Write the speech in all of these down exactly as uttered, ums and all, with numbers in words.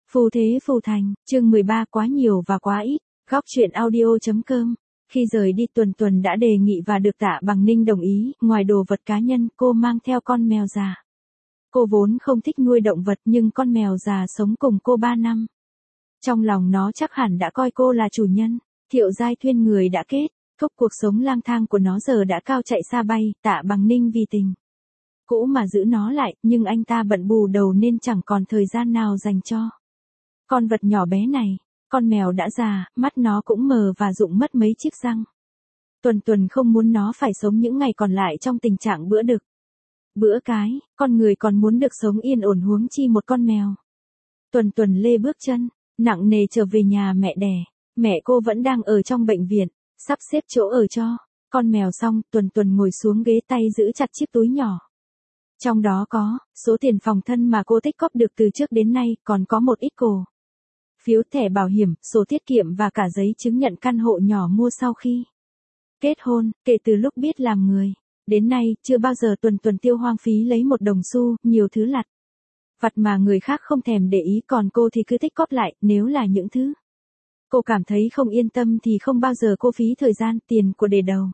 Phù thế phù thành, chương mười ba quá nhiều và quá ít, góc truyện audio.com. Khi rời đi Tuần Tuần đã đề nghị và được Tạ Bằng Ninh đồng ý, ngoài đồ vật cá nhân cô mang theo con mèo già. Cô vốn không thích nuôi động vật nhưng con mèo già sống cùng cô ba năm. Trong lòng nó chắc hẳn đã coi cô là chủ nhân, Thiệu Giai Thuyên người đã kết, thúc cuộc sống lang thang của nó giờ đã cao chạy xa bay, Tạ Bằng Ninh vì tình cũ mà giữ nó lại, nhưng anh ta bận bù đầu nên chẳng còn thời gian nào dành cho con vật nhỏ bé này. Con mèo đã già, mắt nó cũng mờ và rụng mất mấy chiếc răng. Tuần Tuần không muốn nó phải sống những ngày còn lại trong tình trạng bữa đực bữa cái, con người còn muốn được sống yên ổn huống chi một con mèo. Tuần Tuần lê bước chân nặng nề trở về nhà mẹ đẻ. Mẹ cô vẫn đang ở trong bệnh viện, sắp xếp chỗ ở cho con mèo xong, Tuần Tuần ngồi xuống ghế, tay giữ chặt chiếc túi nhỏ. Trong đó có số tiền phòng thân mà cô tích cóp được từ trước đến nay, còn có một ít cổ phiếu, thẻ bảo hiểm, sổ tiết kiệm và cả giấy chứng nhận căn hộ nhỏ mua sau khi kết hôn. Kể từ lúc biết làm người đến nay, chưa bao giờ Tuần Tuần tiêu hoang phí lấy một đồng xu. Nhiều thứ lặt vặt mà người khác không thèm để ý, còn cô thì cứ tích cóp lại. Nếu là những thứ cô cảm thấy không yên tâm thì không bao giờ cô phí thời gian, tiền của để đầu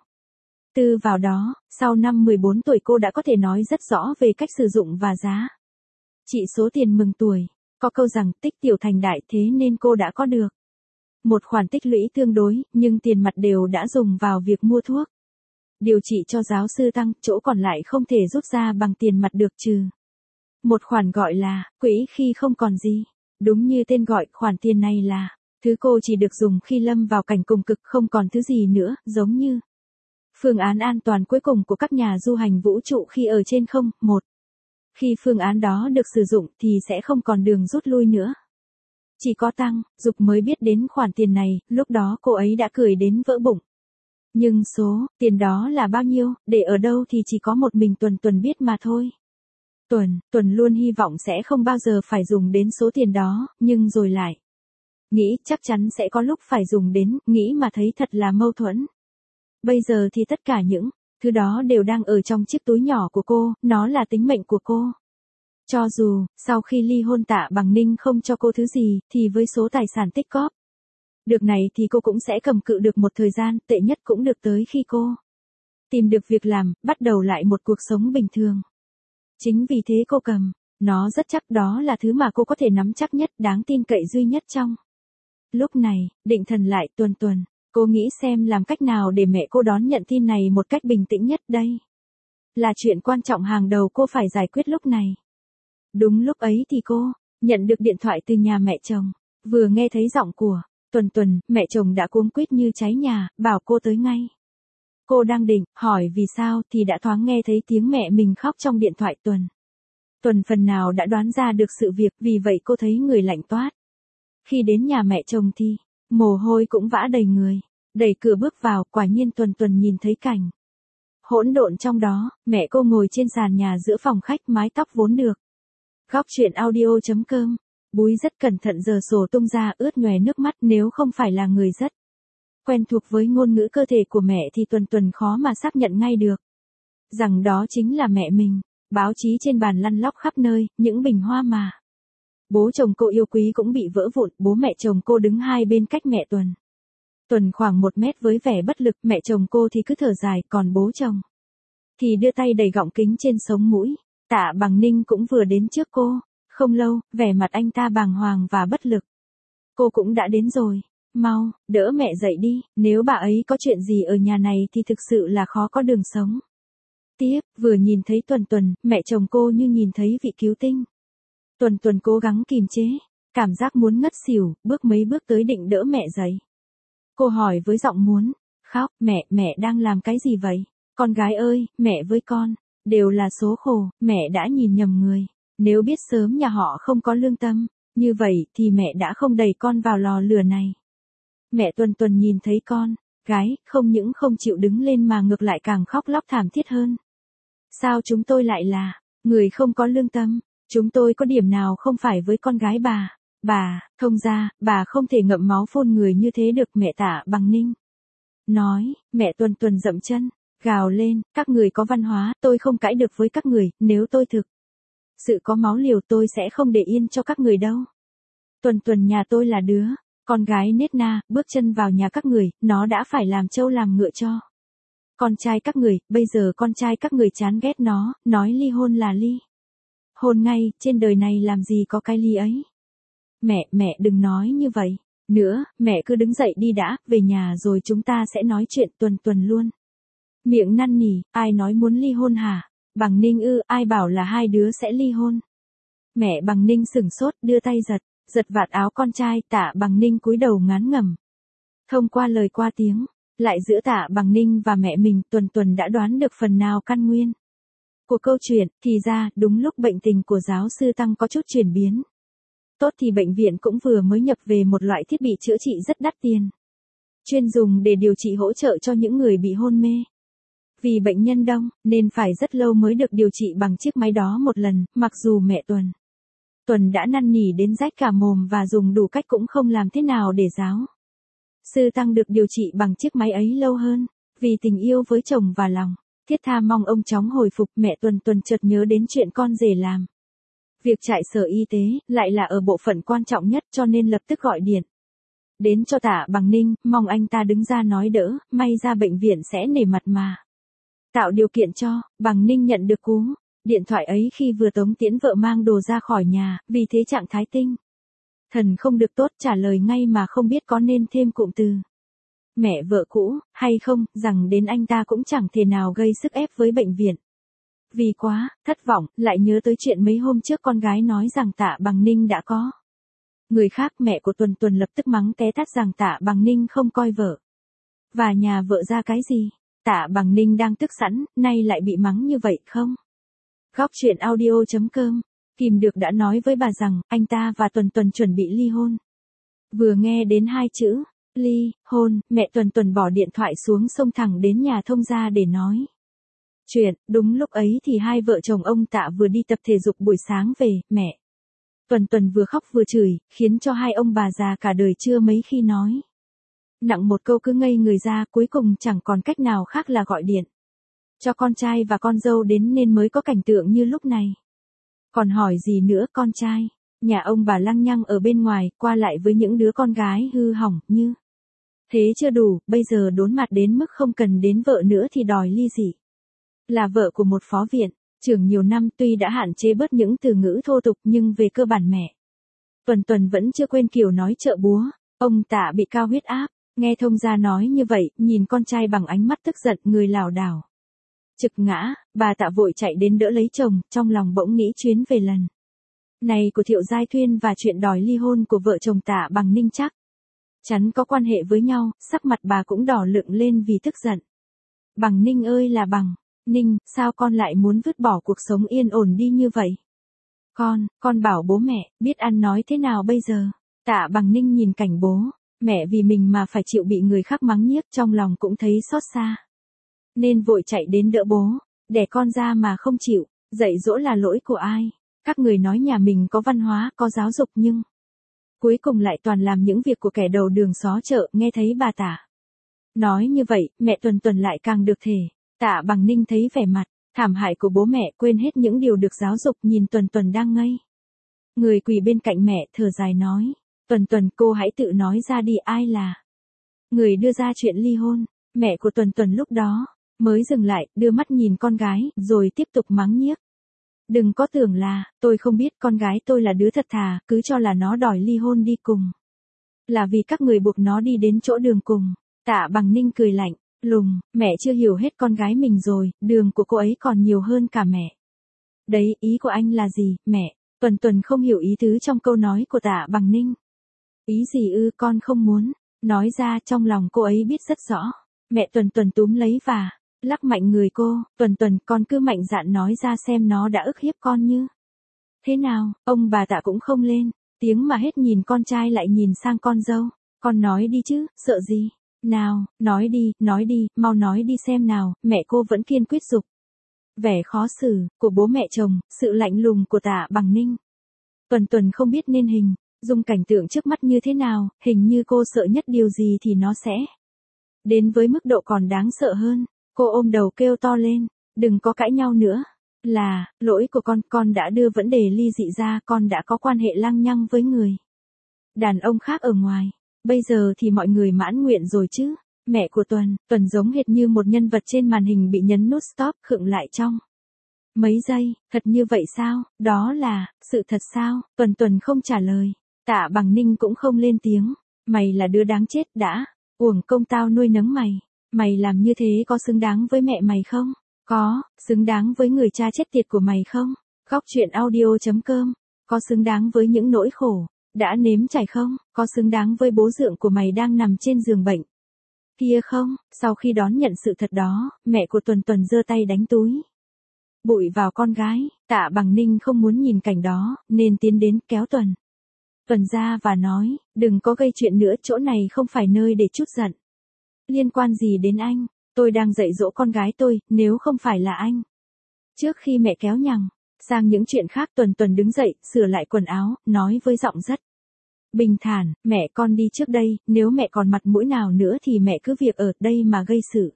tư vào đó. Sau năm mười bốn tuổi cô đã có thể nói rất rõ về cách sử dụng và giá trị số tiền mừng tuổi. Có câu rằng tích tiểu thành đại, thế nên cô đã có được một khoản tích lũy tương đối, nhưng tiền mặt đều đã dùng vào việc mua thuốc điều trị cho giáo sư Tăng, chỗ còn lại không thể rút ra bằng tiền mặt được, trừ một khoản gọi là quỹ khi không còn gì. Đúng như tên gọi, khoản tiền này là thứ cô chỉ được dùng khi lâm vào cảnh cùng cực, không còn thứ gì nữa, giống như phương án an toàn cuối cùng của các nhà du hành vũ trụ khi ở trên không. Một Khi phương án đó được sử dụng thì sẽ không còn đường rút lui nữa. Chỉ có Tăng Dục mới biết đến khoản tiền này, lúc đó cô ấy đã cười đến vỡ bụng. Nhưng số tiền đó là bao nhiêu, để ở đâu thì chỉ có một mình Tuần Tuần biết mà thôi. Tuần Tuần luôn hy vọng sẽ không bao giờ phải dùng đến số tiền đó, nhưng rồi lại nghĩ chắc chắn sẽ có lúc phải dùng đến, nghĩ mà thấy thật là mâu thuẫn. Bây giờ thì tất cả những thứ đó đều đang ở trong chiếc túi nhỏ của cô, nó là tính mệnh của cô. Cho dù, sau khi ly hôn Tạ Bằng Ninh không cho cô thứ gì, thì với số tài sản tích cóp được này thì cô cũng sẽ cầm cự được một thời gian, tệ nhất cũng được tới khi cô tìm được việc làm, bắt đầu lại một cuộc sống bình thường. Chính vì thế cô cầm nó rất chắc, đó là thứ mà cô có thể nắm chắc nhất, đáng tin cậy duy nhất trong lúc này. Định thần lại, Tuần Tuần, cô nghĩ xem làm cách nào để mẹ cô đón nhận tin này một cách bình tĩnh nhất. Đây là chuyện quan trọng hàng đầu cô phải giải quyết lúc này. Đúng lúc ấy thì cô nhận được điện thoại từ nhà mẹ chồng. Vừa nghe thấy giọng của Tuần Tuần, mẹ chồng đã cuống quýt như cháy nhà, bảo cô tới ngay. Cô đang định hỏi vì sao thì đã thoáng nghe thấy tiếng mẹ mình khóc trong điện thoại. Tuần Tuần phần nào đã đoán ra được sự việc, vì vậy cô thấy người lạnh toát. Khi đến nhà mẹ chồng thì mồ hôi cũng vã đầy người. Đẩy cửa bước vào, quả nhiên Tuần Tuần nhìn thấy cảnh hỗn độn trong đó. Mẹ cô ngồi trên sàn nhà giữa phòng khách, mái tóc vốn được góc truyện audio.com búi rất cẩn thận, giờ sổ tung ra ướt nhòe nước mắt. Nếu không phải là người rất quen thuộc với ngôn ngữ cơ thể của mẹ thì Tuần Tuần khó mà xác nhận ngay được rằng đó chính là mẹ mình. Báo chí trên bàn lăn lóc khắp nơi, những bình hoa mà bố chồng cô yêu quý cũng bị vỡ vụn. Bố mẹ chồng cô đứng hai bên cách mẹ Tuần Tuần khoảng một mét với vẻ bất lực. Mẹ chồng cô thì cứ thở dài, còn bố chồng thì đưa tay đầy gọng kính trên sống mũi. Tạ Bằng Ninh cũng vừa đến trước cô. Không lâu, vẻ mặt anh ta bàng hoàng và bất lực. Cô cũng đã đến rồi. Mau, đỡ mẹ dậy đi, nếu bà ấy có chuyện gì ở nhà này thì thực sự là khó có đường sống tiếp. Vừa nhìn thấy Tuần Tuần, mẹ chồng cô như nhìn thấy vị cứu tinh. Tuần Tuần cố gắng kìm chế cảm giác muốn ngất xỉu, bước mấy bước tới định đỡ mẹ dậy. Cô hỏi với giọng muốn khóc, mẹ, mẹ đang làm cái gì vậy? Con gái ơi, mẹ với con đều là số khổ, mẹ đã nhìn nhầm người. Nếu biết sớm nhà họ không có lương tâm như vậy thì mẹ đã không đẩy con vào lò lửa này. Mẹ Tuần Tuần nhìn thấy con gái không những không chịu đứng lên mà ngược lại càng khóc lóc thảm thiết hơn. Sao chúng tôi lại là người không có lương tâm? Chúng tôi có điểm nào không phải với con gái bà? Bà, thông ra, bà không thể ngậm máu phun người như thế được. Mẹ Tạ Bằng Ninh nói. Mẹ Tuần Tuần dậm chân gào lên, các người có văn hóa, tôi không cãi được với các người. Nếu tôi thực sự có máu liều tôi sẽ không để yên cho các người đâu. Tuần Tuần nhà tôi là đứa con gái nết na, bước chân vào nhà các người, nó đã phải làm trâu làm ngựa cho. Con trai các người, bây giờ con trai các người chán ghét nó, nói ly hôn là ly hôn ngay, trên đời này làm gì có cái ly ấy. Mẹ, mẹ đừng nói như vậy nữa, mẹ cứ đứng dậy đi đã, về nhà rồi chúng ta sẽ nói chuyện. Tuần Tuần luôn miệng năn nỉ, ai nói muốn ly hôn hả? Bằng Ninh ư, ai bảo là hai đứa sẽ ly hôn? Mẹ Bằng Ninh sửng sốt, đưa tay giật, giật vạt áo con trai. Tạ Bằng Ninh cúi đầu ngán ngẩm. Thông qua lời qua tiếng lại giữa Tạ Bằng Ninh và mẹ mình, Tuần Tuần đã đoán được phần nào căn nguyên của câu chuyện. Thì ra, đúng lúc bệnh tình của giáo sư Tăng có chút chuyển biến tốt thì bệnh viện cũng vừa mới nhập về một loại thiết bị chữa trị rất đắt tiền, chuyên dùng để điều trị hỗ trợ cho những người bị hôn mê. Vì bệnh nhân đông, nên phải rất lâu mới được điều trị bằng chiếc máy đó một lần, mặc dù mẹ Tuần Tuần đã năn nỉ đến rách cả mồm và dùng đủ cách cũng không làm thế nào để giáo sư Tăng được điều trị bằng chiếc máy ấy lâu hơn. Vì tình yêu với chồng và lòng thiết tha mong ông chóng hồi phục, mẹ Tuần Tuần chợt nhớ đến chuyện con rể làm việc chạy sở y tế, lại là ở bộ phận quan trọng nhất, cho nên lập tức gọi điện đến cho Tạ Bằng Ninh, mong anh ta đứng ra nói đỡ, may ra bệnh viện sẽ nể mặt mà tạo điều kiện cho. Bằng Ninh nhận được cú điện thoại ấy khi vừa tống tiễn vợ mang đồ ra khỏi nhà, vì thế trạng thái tinh thần không được tốt, trả lời ngay mà không biết có nên thêm cụm từ mẹ vợ cũ hay không, rằng đến anh ta cũng chẳng thể nào gây sức ép với bệnh viện. Vì quá thất vọng, lại nhớ tới chuyện mấy hôm trước con gái nói rằng Tạ Bằng Ninh đã có người khác, mẹ của Tuần Tuần lập tức mắng té tát rằng Tạ Bằng Ninh không coi vợ và nhà vợ ra cái gì. Tạ Bằng Ninh đang tức sẵn, nay lại bị mắng như vậy không? Góc truyện audio chấm com, Tìm Được đã nói với bà rằng, anh ta và Tuần Tuần chuẩn bị ly hôn. Vừa nghe đến hai chữ, ly hôn, mẹ Tuần Tuần bỏ điện thoại xuống, xông thẳng đến nhà thông gia để nói chuyện. Đúng lúc ấy thì hai vợ chồng ông Tạ vừa đi tập thể dục buổi sáng về, mẹ Tuần Tuần vừa khóc vừa chửi, khiến cho hai ông bà già cả đời chưa mấy khi nói nặng một câu cứ ngây người ra, cuối cùng chẳng còn cách nào khác là gọi điện cho con trai và con dâu đến nên mới có cảnh tượng như lúc này. Còn hỏi gì nữa, con trai nhà ông bà lăng nhăng ở bên ngoài, qua lại với những đứa con gái hư hỏng như thế chưa đủ, bây giờ đốn mặt đến mức không cần đến vợ nữa thì đòi ly dị. Là vợ của một phó viện trưởng nhiều năm, tuy đã hạn chế bớt những từ ngữ thô tục nhưng về cơ bản mẹ Tuần Tuần vẫn chưa quên kiểu nói chợ búa. Ông Tạ bị cao huyết áp, nghe thông gia nói như vậy, nhìn con trai bằng ánh mắt tức giận, người lảo đảo trực ngã. Bà Tạ vội chạy đến đỡ lấy chồng, trong lòng bỗng nghĩ chuyến về lần này của Thiệu Giai Thuyên và chuyện đòi ly hôn của vợ chồng Tạ Bằng Ninh chắc chắn có quan hệ với nhau. Sắc mặt bà cũng đỏ lựng lên vì tức giận. Bằng Ninh ơi là Bằng Ninh, sao con lại muốn vứt bỏ cuộc sống yên ổn đi như vậy? Con, con bảo bố mẹ, biết ăn nói thế nào bây giờ? Tạ Bằng Ninh nhìn cảnh bố mẹ vì mình mà phải chịu bị người khác mắng nhiếc, trong lòng cũng thấy xót xa, nên vội chạy đến đỡ bố. Đẻ con ra mà không chịu dạy dỗ là lỗi của ai? Các người nói nhà mình có văn hóa, có giáo dục, nhưng cuối cùng lại toàn làm những việc của kẻ đầu đường xó chợ. Nghe thấy bà Tạ nói như vậy, mẹ Tuần Tuần lại càng được thể. Tạ Bằng Ninh thấy vẻ mặt thảm hại của bố mẹ, quên hết những điều được giáo dục, nhìn Tuần Tuần đang ngây người quỳ bên cạnh mẹ, thở dài nói, Tuần Tuần, cô hãy tự nói ra đi, ai là người đưa ra chuyện ly hôn? Mẹ của Tuần Tuần lúc đó mới dừng lại, đưa mắt nhìn con gái, rồi tiếp tục mắng nhiếc. Đừng có tưởng là, tôi không biết, con gái tôi là đứa thật thà, cứ cho là nó đòi ly hôn đi cùng là vì các người buộc nó đi đến chỗ đường cùng. Tạ Bằng Ninh cười lạnh lùng, mẹ chưa hiểu hết con gái mình rồi, đường của cô ấy còn nhiều hơn cả mẹ. Đấy, ý của anh là gì, mẹ? Tuần Tuần không hiểu ý tứ trong câu nói của Tạ Bằng Ninh. Ý gì ư, con không muốn nói ra, trong lòng cô ấy biết rất rõ. Mẹ Tuần Tuần túm lấy và lắc mạnh người cô. Tuần Tuần, con cứ mạnh dạn nói ra xem nó đã ức hiếp con như thế nào. Ông bà Tạ cũng không lên tiếng mà hết, nhìn con trai lại nhìn sang con dâu. Con nói đi chứ, sợ gì? Nào, nói đi, nói đi, mau nói đi xem nào. Mẹ cô vẫn kiên quyết giục. Vẻ khó xử của bố mẹ chồng, sự lạnh lùng của Tạ Bằng Ninh. Tuần Tuần không biết nên hình dung cảnh tượng trước mắt như thế nào, hình như cô sợ nhất điều gì thì nó sẽ đến với mức độ còn đáng sợ hơn. Cô ôm đầu kêu to lên, đừng có cãi nhau nữa. Là, lỗi của con, con đã đưa vấn đề ly dị ra, con đã có quan hệ lăng nhăng với người Đàn ông khác ở ngoài. Bây giờ thì mọi người mãn nguyện rồi chứ. Mẹ của Tuần, Tuần giống hệt như một nhân vật trên màn hình bị nhấn nút stop khựng lại trong mấy giây, thật như vậy sao, đó là, sự thật sao, Tuần Tuần không trả lời, Tạ Bằng Ninh cũng không lên tiếng, mày là đứa đáng chết đã, uổng công tao nuôi nấng mày, mày làm như thế có xứng đáng với mẹ mày không, có, xứng đáng với người cha chết tiệt của mày không, Góc Chuyện Audio.com, có xứng đáng với những nỗi khổ, đã nếm trải không, có xứng đáng với bố dượng của mày đang nằm trên giường bệnh kia không, sau khi đón nhận sự thật đó, mẹ của Tuần Tuần giơ tay đánh túi bụi vào con gái, Tạ Bằng Ninh không muốn nhìn cảnh đó, nên tiến đến kéo Tuần. Tuần ra và nói, đừng có gây chuyện nữa, chỗ này không phải nơi để trút giận. Liên quan gì đến anh, tôi đang dạy dỗ con gái tôi, nếu không phải là anh. Trước khi mẹ kéo nhằng, sang những chuyện khác Tuần Tuần đứng dậy, sửa lại quần áo, nói với giọng rất bình thản, mẹ con đi trước đây, nếu mẹ còn mặt mũi nào nữa thì mẹ cứ việc ở đây mà gây sự.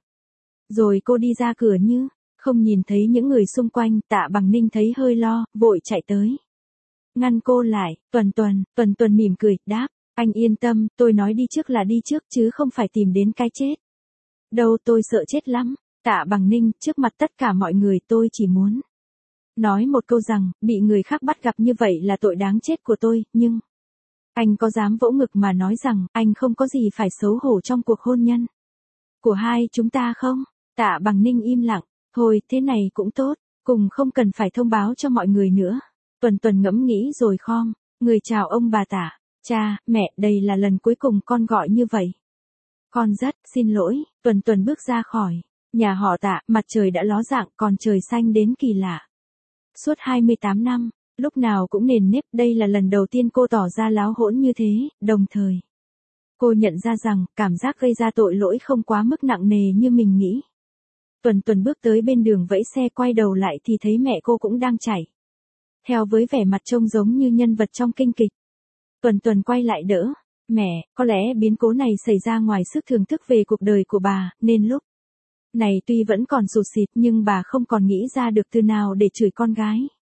Rồi cô đi ra cửa như không nhìn thấy những người xung quanh, Tạ Bằng Ninh thấy hơi lo, vội chạy tới. Ngăn cô lại, Tuần Tuần, Tuần Tuần mỉm cười, đáp, anh yên tâm, tôi nói đi trước là đi trước chứ không phải tìm đến cái chết. Đâu tôi sợ chết lắm, Tạ Bằng Ninh, trước mặt tất cả mọi người tôi chỉ muốn nói một câu rằng, bị người khác bắt gặp như vậy là tội đáng chết của tôi, nhưng anh có dám vỗ ngực mà nói rằng, anh không có gì phải xấu hổ trong cuộc hôn nhân của hai chúng ta không? Tạ Bằng Ninh im lặng. Thôi, thế này cũng tốt, cùng không cần phải thông báo cho mọi người nữa. Tuần Tuần ngẫm nghĩ rồi khom, người chào ông bà Tạ, cha, mẹ, đây là lần cuối cùng con gọi như vậy. Con rất xin lỗi, Tuần Tuần bước ra khỏi nhà họ Tạ, mặt trời đã ló dạng, còn trời xanh đến kỳ lạ. Suốt hai mươi tám năm, lúc nào cũng nền nếp, đây là lần đầu tiên cô tỏ ra láo hỗn như thế, đồng thời cô nhận ra rằng, cảm giác gây ra tội lỗi không quá mức nặng nề như mình nghĩ. Tuần Tuần bước tới bên đường vẫy xe, quay đầu lại thì thấy mẹ cô cũng đang chạy theo với vẻ mặt trông giống như nhân vật trong kinh kịch. Tuần Tuần quay lại đỡ, mẹ, có lẽ biến cố này xảy ra ngoài sức thưởng thức về cuộc đời của bà, nên lúc này tuy vẫn còn sụt sịt nhưng bà không còn nghĩ ra được từ nào để chửi con gái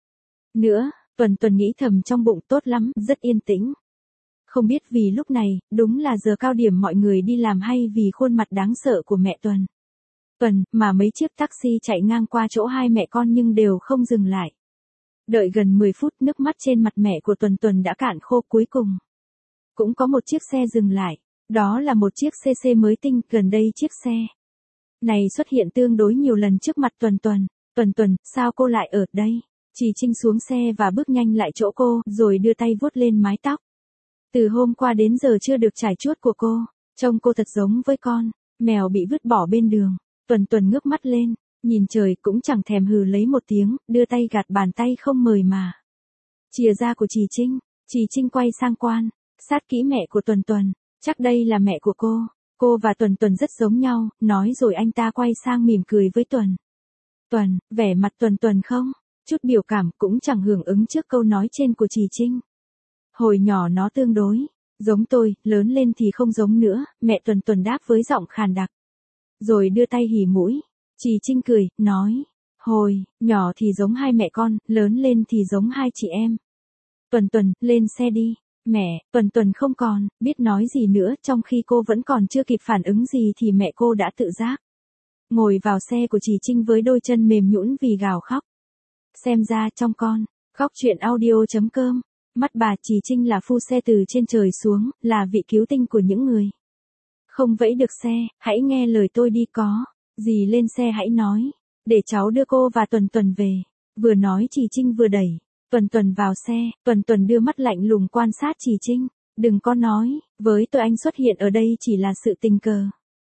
nữa. Tuần Tuần nghĩ thầm trong bụng, tốt lắm, rất yên tĩnh. Không biết vì lúc này, đúng là giờ cao điểm mọi người đi làm hay vì khuôn mặt đáng sợ của mẹ Tuần. Tuần, mà mấy chiếc taxi chạy ngang qua chỗ hai mẹ con nhưng đều không dừng lại. Đợi gần mười phút, nước mắt trên mặt mẹ của Tuần Tuần đã cạn khô, cuối cùng cũng có một chiếc xe dừng lại. Đó là một chiếc xê xê mới tinh, gần đây chiếc xe này xuất hiện tương đối nhiều lần trước mặt Tuần Tuần. Tuần Tuần, sao cô lại ở đây? Chị Trinh xuống xe và bước nhanh lại chỗ cô, rồi đưa tay vuốt lên mái tóc. Từ hôm qua đến giờ chưa được chải chuốt của cô, trông cô thật giống với con mèo bị vứt bỏ bên đường. Tuần Tuần ngước mắt lên, nhìn trời cũng chẳng thèm hừ lấy một tiếng, đưa tay gạt bàn tay không mời mà chìa ra của chị Trinh. Chị Trinh quay sang quan sát kỹ mẹ của Tuần Tuần, chắc đây là mẹ của cô. Cô và Tuần Tuần rất giống nhau, nói rồi anh ta quay sang mỉm cười với Tuần. Tuần, vẻ mặt Tuần Tuần không chút biểu cảm, cũng chẳng hưởng ứng trước câu nói trên của chị Trinh. Hồi nhỏ nó tương đối giống tôi, lớn lên thì không giống nữa, mẹ Tuần Tuần đáp với giọng khàn đặc. Rồi đưa tay hỉ mũi. Chị Trinh cười, nói, hồi nhỏ thì giống hai mẹ con, lớn lên thì giống hai chị em. Tuần Tuần, lên xe đi. Mẹ, Tuần Tuần không còn biết nói gì nữa, trong khi cô vẫn còn chưa kịp phản ứng gì thì mẹ cô đã tự giác ngồi vào xe của chị Trinh với đôi chân mềm nhũn vì gào khóc. Xem ra trong con Góc Chuyện Audio.com, mắt bà chị Trinh là phu xe từ trên trời xuống, là vị cứu tinh của những người không vẫy được xe. Hãy nghe lời tôi đi, có gì lên xe hãy nói, để cháu đưa cô và Tuần Tuần về. Vừa nói chị Trinh vừa đẩy Tuần Tuần vào xe. Tuần Tuần đưa mắt lạnh lùng quan sát chị Trinh. Đừng có nói với tôi anh xuất hiện ở đây chỉ là sự tình cờ.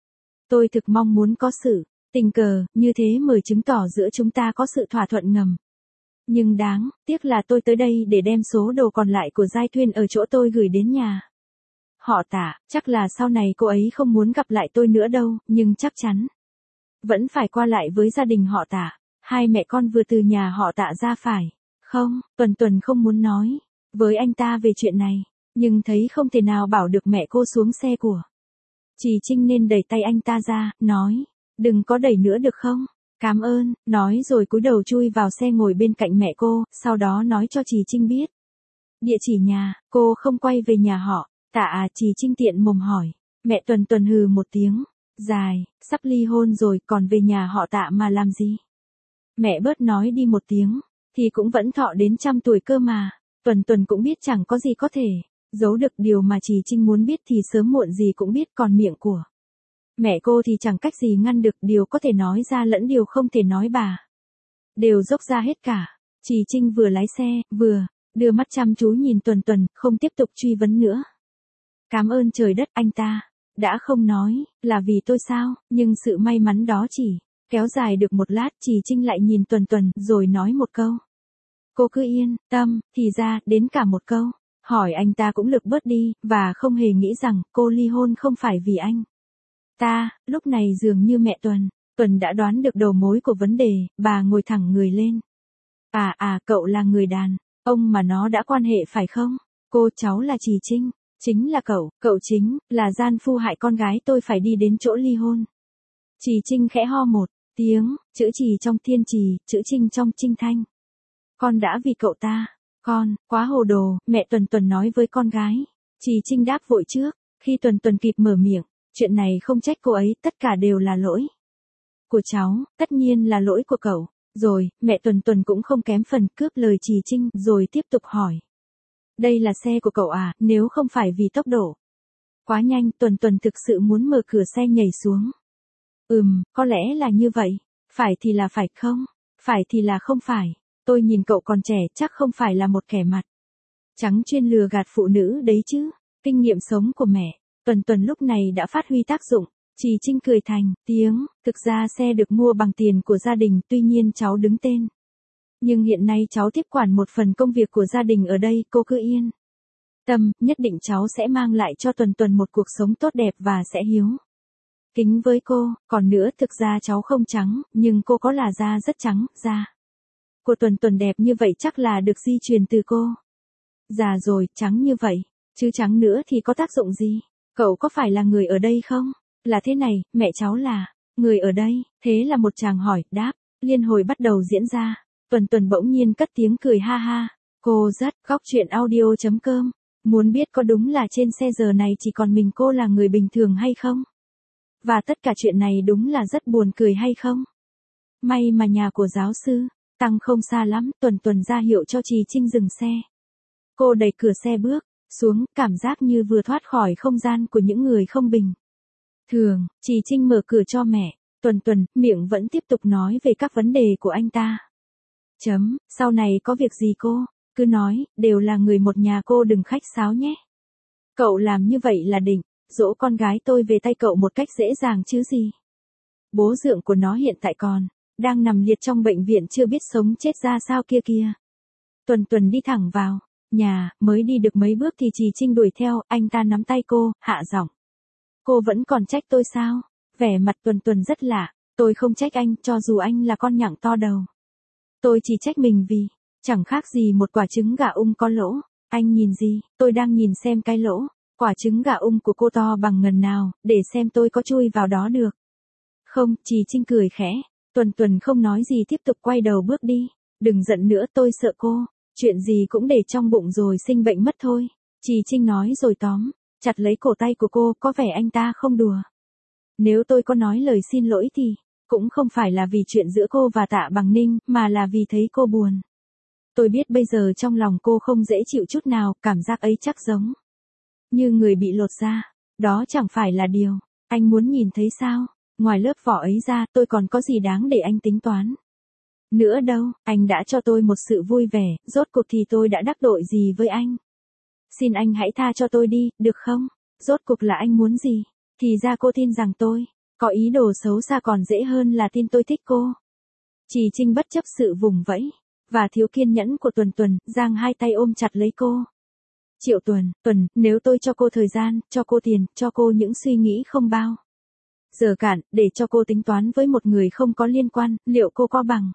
Tôi thực mong muốn có sự tình cờ như thế mới chứng tỏ giữa chúng ta có sự thỏa thuận ngầm. Nhưng đáng tiếc là tôi tới đây để đem số đồ còn lại của Giai Thuyên ở chỗ tôi gửi đến nhà họ Tạ. Chắc là sau này cô ấy không muốn gặp lại tôi nữa đâu, nhưng chắc chắn vẫn phải qua lại với gia đình họ Tạ. Hai mẹ con vừa từ nhà họ Tạ ra phải không? Tuần Tuần không muốn nói với anh ta về chuyện này, nhưng thấy không thể nào bảo được mẹ cô xuống xe của chị Trinh nên đẩy tay anh ta ra, nói, đừng có đẩy nữa được không? Cảm ơn, nói rồi cúi đầu chui vào xe ngồi bên cạnh mẹ cô, sau đó nói cho chị Trinh biết địa chỉ nhà. Cô không quay về nhà họ Tạ à, Trì Trinh tiện mồm hỏi. Mẹ Tuần Tuần hừ một tiếng, dài, sắp ly hôn rồi còn về nhà họ Tạ mà làm gì? Mẹ bớt nói đi một tiếng, thì cũng vẫn thọ đến trăm tuổi cơ mà. Tuần Tuần cũng biết chẳng có gì có thể giấu được, điều mà Trì Trinh muốn biết thì sớm muộn gì cũng biết, còn miệng của mẹ cô thì chẳng cách gì ngăn được, điều có thể nói ra lẫn điều không thể nói bà đều dốc ra hết cả. Trì Trinh vừa lái xe, vừa đưa mắt chăm chú nhìn Tuần Tuần, không tiếp tục truy vấn nữa. Cảm ơn trời đất, anh ta đã không nói là vì tôi sao, nhưng sự may mắn đó chỉ kéo dài được một lát. Trì Trinh lại nhìn Tuần Tuần rồi nói một câu. Cô cứ yên tâm, thì ra đến cả một câu hỏi anh ta cũng lực bớt đi, và không hề nghĩ rằng cô ly hôn không phải vì anh ta. Lúc này dường như mẹ Tuần Tuần đã đoán được đầu mối của vấn đề, bà ngồi thẳng người lên. À à, cậu là người đàn ông mà nó đã quan hệ phải không? Cô, cháu là Trì Trinh. Chính là cậu, cậu chính là gian phu hại con gái tôi phải đi đến chỗ ly hôn. Trì Trinh khẽ ho một tiếng, chữ Trì trong Thiên Trì, chữ Trinh trong Trinh Thanh. Con đã vì cậu ta. Con, quá hồ đồ, mẹ Tuần Tuần nói với con gái. Trì Trinh đáp vội trước, khi Tuần Tuần kịp mở miệng, chuyện này không trách cô ấy, tất cả đều là lỗi của cháu, tất nhiên là lỗi của cậu. Rồi, mẹ Tuần Tuần cũng không kém phần cướp lời Trì Trinh, rồi tiếp tục hỏi. Đây là xe của cậu à, nếu không phải vì tốc độ quá nhanh, Tuần Tuần thực sự muốn mở cửa xe nhảy xuống. Ừm, có lẽ là như vậy. Phải thì là phải, không phải thì là không phải. Tôi nhìn cậu còn trẻ, chắc không phải là một kẻ mặt trắng chuyên lừa gạt phụ nữ đấy chứ. Kinh nghiệm sống của mẹ Tuần Tuần lúc này đã phát huy tác dụng. Trì Trinh cười thành tiếng, thực ra xe được mua bằng tiền của gia đình, tuy nhiên cháu đứng tên. Nhưng hiện nay cháu tiếp quản một phần công việc của gia đình ở đây, cô cứ yên tâm, nhất định cháu sẽ mang lại cho Tuần Tuần một cuộc sống tốt đẹp và sẽ hiếu kính với cô. Còn nữa, thực ra cháu không trắng, nhưng cô có là da rất trắng, da của Tuần Tuần đẹp như vậy chắc là được di truyền từ cô. Già rồi, trắng như vậy, chứ trắng nữa thì có tác dụng gì? Cậu có phải là người ở đây không? Là thế này, mẹ cháu là người ở đây. Thế là một chàng hỏi, đáp, liên hồi bắt đầu diễn ra. Tuần Tuần bỗng nhiên cất tiếng cười ha ha. Cô rất, góc chuyện audio chấm com. Muốn biết có đúng là trên xe giờ này chỉ còn mình cô là người bình thường hay không? Và tất cả chuyện này đúng là rất buồn cười hay không? May mà nhà của giáo sư Tăng không xa lắm. Tuần Tuần ra hiệu cho Trì Trinh dừng xe. Cô đẩy cửa xe bước xuống, cảm giác như vừa thoát khỏi không gian của những người không bình thường. Trì Trinh mở cửa cho mẹ Tuần Tuần, miệng vẫn tiếp tục nói về các vấn đề của anh ta. Chấm, sau này có việc gì cô cứ nói, đều là người một nhà, cô đừng khách sáo nhé. Cậu làm như vậy là định dỗ con gái tôi về tay cậu một cách dễ dàng chứ gì. Bố dượng của nó hiện tại còn đang nằm liệt trong bệnh viện, chưa biết sống chết ra sao kia kia. Tuần Tuần đi thẳng vào nhà, mới đi được mấy bước thì Trì Trinh đuổi theo, anh ta nắm tay cô, hạ giọng. Cô vẫn còn trách tôi sao? Vẻ mặt Tuần Tuần rất lạ. Tôi không trách anh, cho dù anh là con nhặng to đầu. Tôi chỉ trách mình vì chẳng khác gì một quả trứng gà ung có lỗ. Anh nhìn gì? Tôi đang nhìn xem cái lỗ quả trứng gà ung của cô to bằng ngần nào, để xem tôi có chui vào đó được không. Trì Trinh cười khẽ. Tuần Tuần không nói gì, tiếp tục quay đầu bước đi. Đừng giận nữa, tôi sợ cô chuyện gì cũng để trong bụng rồi sinh bệnh mất thôi. Trì Trinh nói rồi tóm chặt lấy cổ tay của cô, có vẻ anh ta không đùa. Nếu tôi có nói lời xin lỗi thì cũng không phải là vì chuyện giữa cô và Tạ Bằng Ninh, mà là vì thấy cô buồn. Tôi biết bây giờ trong lòng cô không dễ chịu chút nào, cảm giác ấy chắc giống như người bị lột da. Đó chẳng phải là điều anh muốn nhìn thấy sao? Ngoài lớp vỏ ấy ra, tôi còn có gì đáng để anh tính toán nữa đâu. Anh đã cho tôi một sự vui vẻ, rốt cuộc thì tôi đã đắc tội gì với anh? Xin anh hãy tha cho tôi đi, được không? Rốt cuộc là anh muốn gì? Thì ra cô tin rằng tôi có ý đồ xấu xa còn dễ hơn là tin tôi thích cô. Trì Trinh bất chấp sự vùng vẫy và thiếu kiên nhẫn của Tuần Tuần, giang hai tay ôm chặt lấy cô. Triệu Tuần, Tuần, nếu tôi cho cô thời gian, cho cô tiền, cho cô những suy nghĩ không bao giờ cạn, để cho cô tính toán với một người không có liên quan, liệu cô có bằng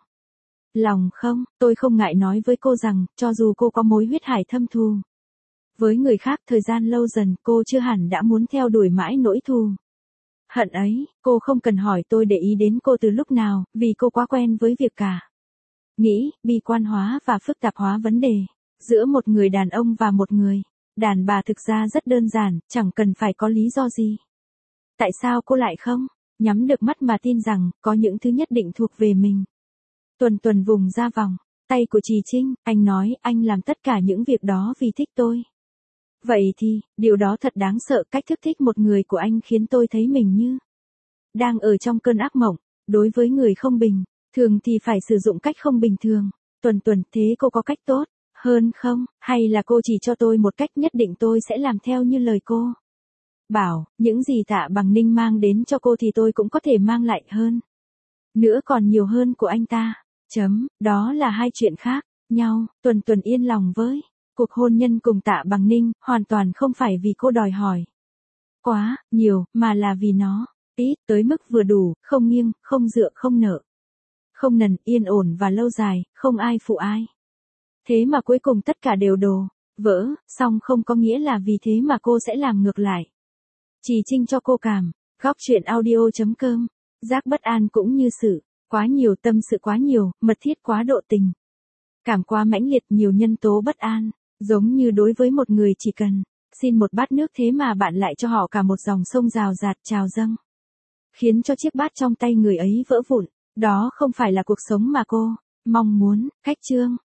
lòng không? Tôi không ngại nói với cô rằng, cho dù cô có mối huyết hải thâm thù với người khác, thời gian lâu dần, cô chưa hẳn đã muốn theo đuổi mãi nỗi thù hận ấy. Cô không cần hỏi tôi để ý đến cô từ lúc nào, vì cô quá quen với việc cả nghĩ, bi quan hóa và phức tạp hóa vấn đề giữa một người đàn ông và một người Đàn bà thực ra rất đơn giản, chẳng cần phải có lý do gì. Tại sao cô lại không nhắm được mắt mà tin rằng có những thứ nhất định thuộc về mình? Tuần Tuần vùng ra vòng tay của Trì Trinh, anh nói anh làm tất cả những việc đó vì thích tôi. Vậy thì, điều đó thật đáng sợ, cách thức thích một người của anh khiến tôi thấy mình như đang ở trong cơn ác mộng. Đối với người không bình thường thì phải sử dụng cách không bình thường. Tuần Tuần, thế cô có cách tốt hơn không? Hay là cô chỉ cho tôi một cách nhất định tôi sẽ làm theo như lời cô bảo, những gì Tạ Bằng Ninh mang đến cho cô thì tôi cũng có thể mang lại hơn. Nữa còn nhiều hơn của anh ta. Chấm, đó là hai chuyện khác nhau. Tuần Tuần yên lòng với cuộc hôn nhân cùng Tạ Bằng Ninh, hoàn toàn không phải vì cô đòi hỏi quá nhiều, mà là vì nó ít tới mức vừa đủ, không nghiêng, không dựa, không nợ, không nần, yên ổn và lâu dài, không ai phụ ai. Thế mà cuối cùng tất cả đều đổ vỡ, song không có nghĩa là vì thế mà cô sẽ làm ngược lại. Trì Trinh cho cô cảm. Góc chuyện audio chấm com. Giác bất an cũng như sự quá nhiều, tâm sự quá nhiều, mật thiết quá, độ tình cảm quá mãnh liệt, nhiều nhân tố bất an. Giống như đối với một người chỉ cần xin một bát nước, thế mà bạn lại cho họ cả một dòng sông rào rạt trào dâng, khiến cho chiếc bát trong tay người ấy vỡ vụn. Đó không phải là cuộc sống mà cô mong muốn. Khách chương.